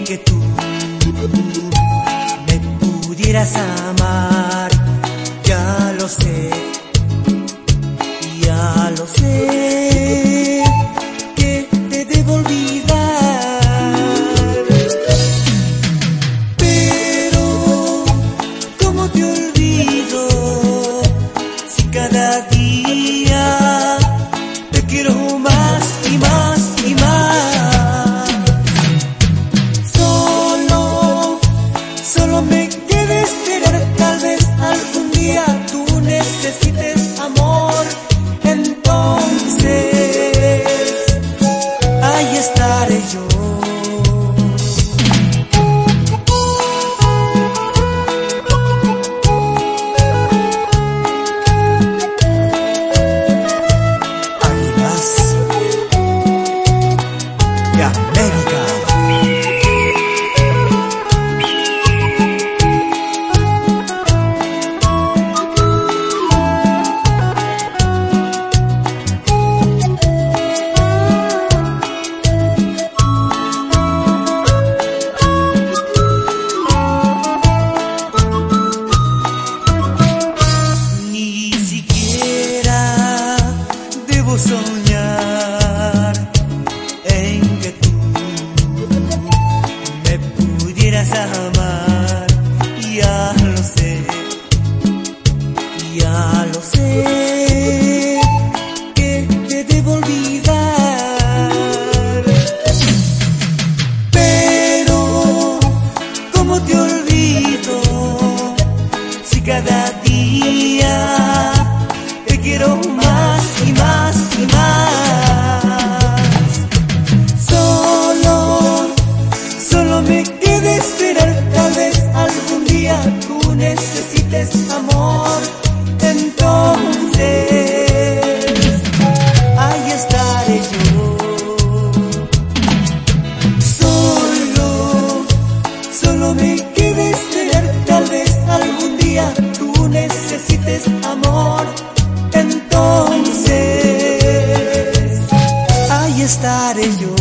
que tú me pudieras amar. Ya lo sé, ya lo sé, que te debo olvidar. Pero ¿cómo te olvido si cada día te quiero más y más y más? Solo me queda esperar, tal vez algún día tú necesites amor. Entonces ahí estaré yo. Águilas de América. Soñar en que tú me pudieras amar. Ya lo sé, ya lo sé, que te debo olvidar. Pero ¿cómo te olvido si cada día te quiero más y más y más? Solo me queda esperar, tal vez algún día tú necesites amor. Entonces ahí estaré yo. Solo me queda esperar, tal vez algún día tú necesites amor. Entonces ahí estaré yo.